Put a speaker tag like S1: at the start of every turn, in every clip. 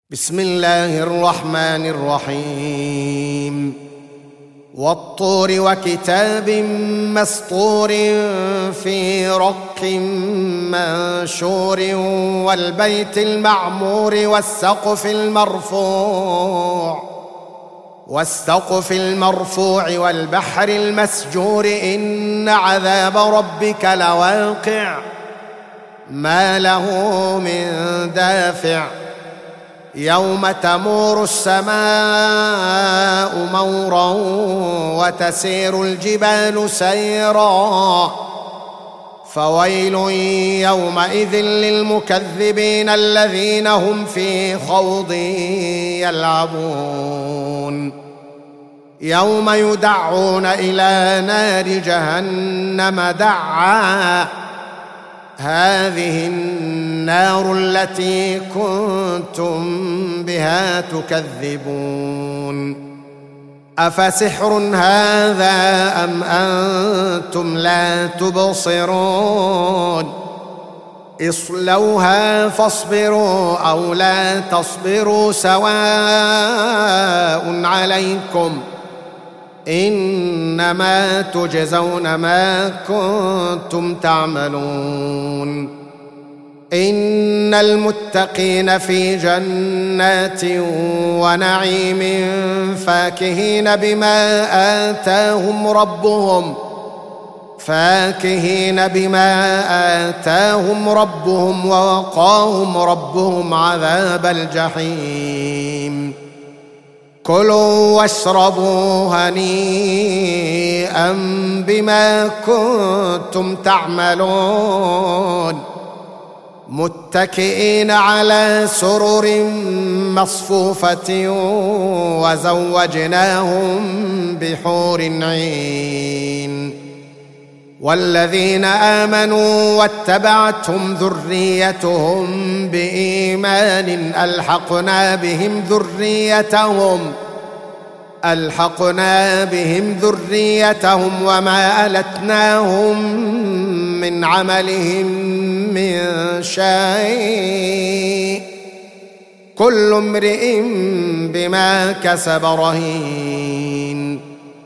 S1: بسم الله الرحمن الرحيم والطور وكتاب مسطور في رق منشور والبيت المعمور والسقف المرفوع والبحر المسجور إن عذاب ربك لواقع ما له من دافع يوم تمور السماء مورا وتسير الجبال سيرا فويل يومئذ للمكذبين الذين هم في خوض يلعبون يوم يدعون إلى نار جهنم دعا هذه النار التي كنتم بها تكذبون أفسحر هذا أم أنتم لا تبصرون اصلوها فاصبروا أو لا تصبروا سواء عليكم إنما تجزون ما كنتم تعملون إن المتقين في جنات ونعيم فاكهين بما آتاهم ربهم ووقاهم ربهم عذاب الجحيم كلوا واشربوا هنيئا بما كنتم تعملون متكئين على سرر مصفوفة وزوجناهم بحور عين والذين آمنوا واتبعتهم ذريتهم بإيمان ألحقنا بهم ذريتهم وما ألتناهم من عملهم من شيء كل امرئ بما كسب رهين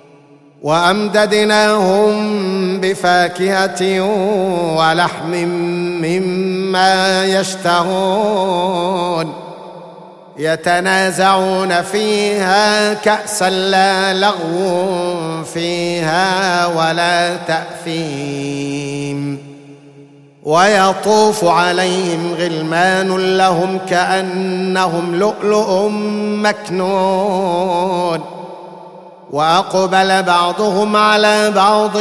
S1: وأمددناهم بفاكهة ولحم مما يشتهون يتنازعون فيها كأسا لا لغو فيها ولا تأثيم ويطوف عليهم غلمان لهم كأنهم لؤلؤ مكنون وأقبل بعضهم على بعض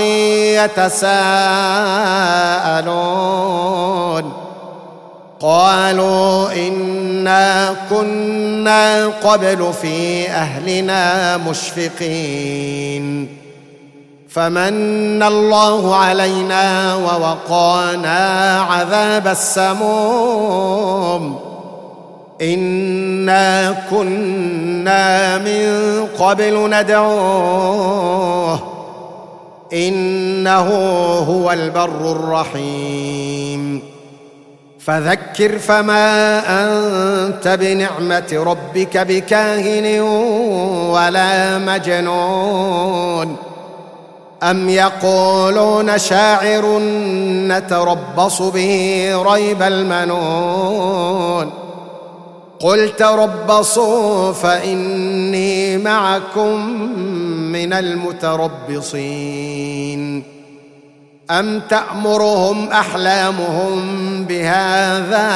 S1: يتساءلون قالوا إنا كنا قبل في أهلنا مشفقين فمن الله علينا ووقانا عذاب السموم إنا كنا من قبل ندعوه إنه هو البر الرحيم فذكر فما أنت بنعمة ربك بكاهن ولا مجنون أم يقولون شاعر نتربص به ريب المنون قل تربصوا فإني معكم من المتربصين أم تأمرهم أحلامهم بهذا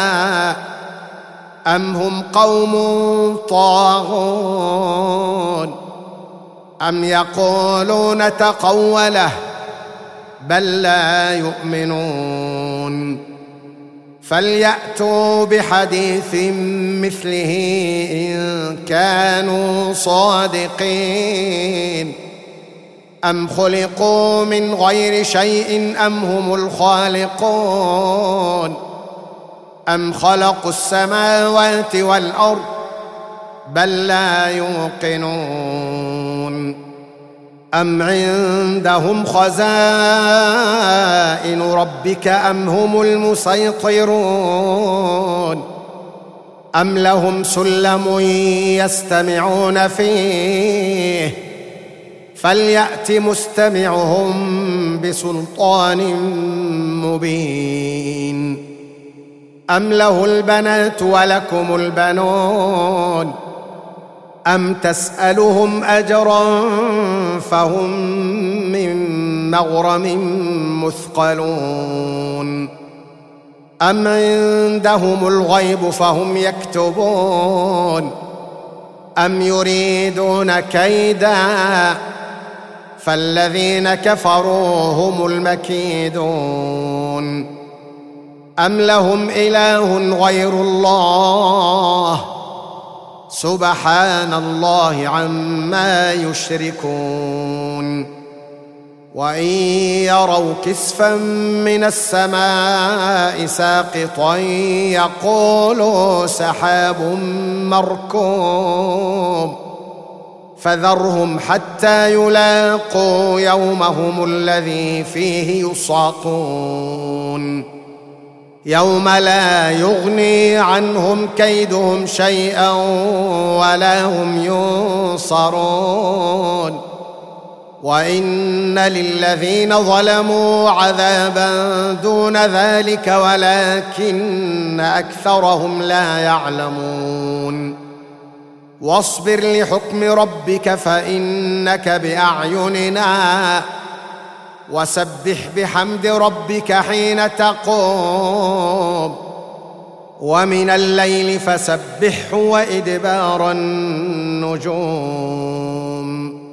S1: أم هم قوم طاغون أم يقولون تقوله بل لا يؤمنون فليأتوا بحديث مثله إن كانوا صادقين أم خلقوا من غير شيء أم هم الخالقون أم خلقوا السماوات والأرض بل لا يوقنون أم عندهم خزائن ربك أم هم المسيطرون أم لهم سلم يستمعون فيه فليأت مستمعهم بسلطان مبين أم له البنات ولكم البنون أم تسألهم أجرا فهم من مغرم مثقلون أم عندهم الغيب فهم يكتبون أم يريدون كيدا فالذين كفروا هم المكيدون أم لهم إله غير الله سبحان الله عما يشركون وإن يروا كسفا من السماء ساقطا يقولوا سحاب مركوم فذرهم حتى يلاقوا يومهم الذي فيه يصعقون يوم لا يغني عنهم كيدهم شيئا ولا هم ينصرون وإن للذين ظلموا عذابا دون ذلك ولكن أكثرهم لا يعلمون واصبر لحكم ربك فإنك بأعيننا وسبح بحمد ربك حين تقوم ومن الليل فسبحه وإدبار النجوم